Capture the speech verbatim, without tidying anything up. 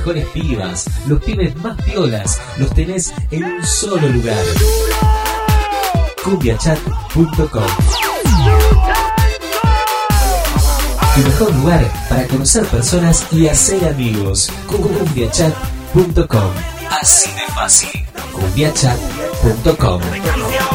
mejores pibas, los pibes más piolas, los tenés en un solo lugar. cumbia chat punto com. Tu mejor lugar para conocer personas y hacer amigos. cumbia chat punto com. Así de fácil. cumbia chat punto com.